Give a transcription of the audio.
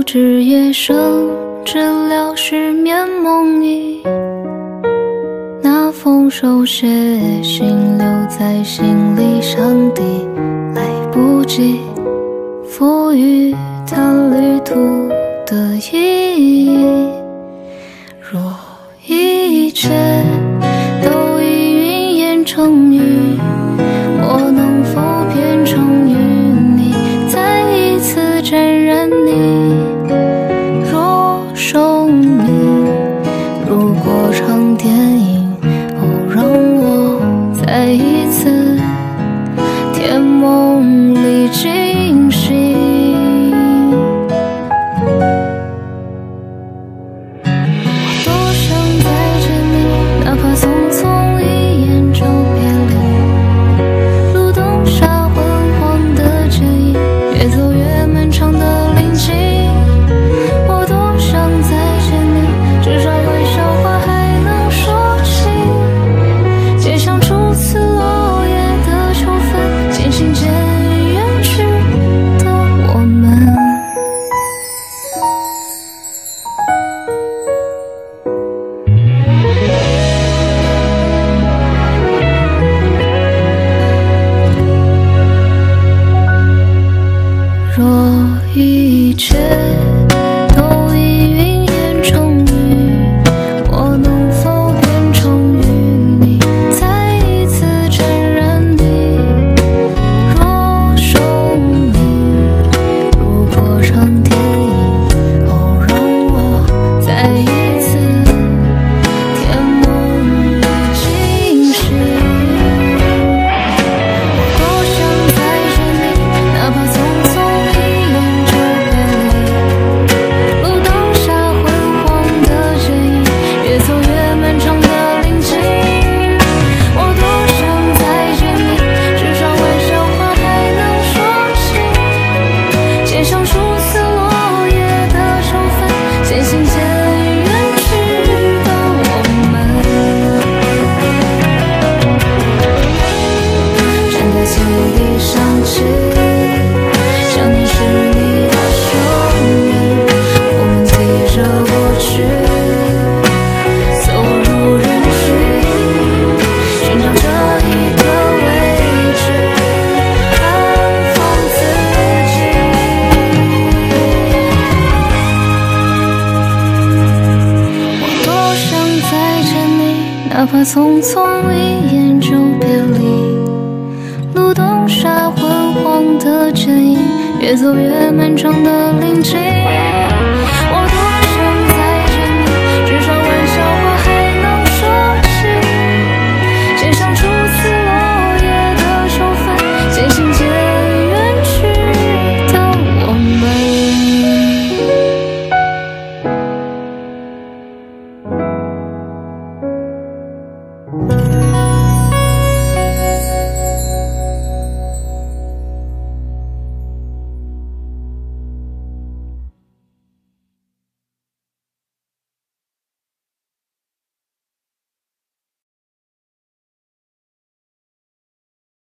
知夜深，知了失眠梦呓。那封手写信留在行李箱底，来不及赋予它旅途的意义。若一切都已云烟成雨，我能否变成与你再一次沾染你？若生命如果场电影，让我再一次甜梦里惊醒。我多想再见你，哪怕匆匆一眼就别离。路灯下昏黄的剪影，越走越漫长的林径。我多想再见你，至少微笑话还能说起。街上初次落叶的秋分，渐行渐远去的我们。若一切都已云烟成雨，我能否变成与你再一次沾染你？若生命如果场电影，让我再一次甜梦里惊醒。我多想再见你，哪怕匆匆一眼就别离。路灯下昏黄的剪影，越走越漫长的林径。我多想再见你，至少微笑话还能说起。街上初次落叶的秋分，渐行渐远去的我们。站在汽笛响起，想念是你的声音。我们提着过去，走入人群，寻找这一个位置，安放自己。我多想再见你，哪怕匆匆一眼就别离。路灯下昏黄的剪影，越走越漫长的林径。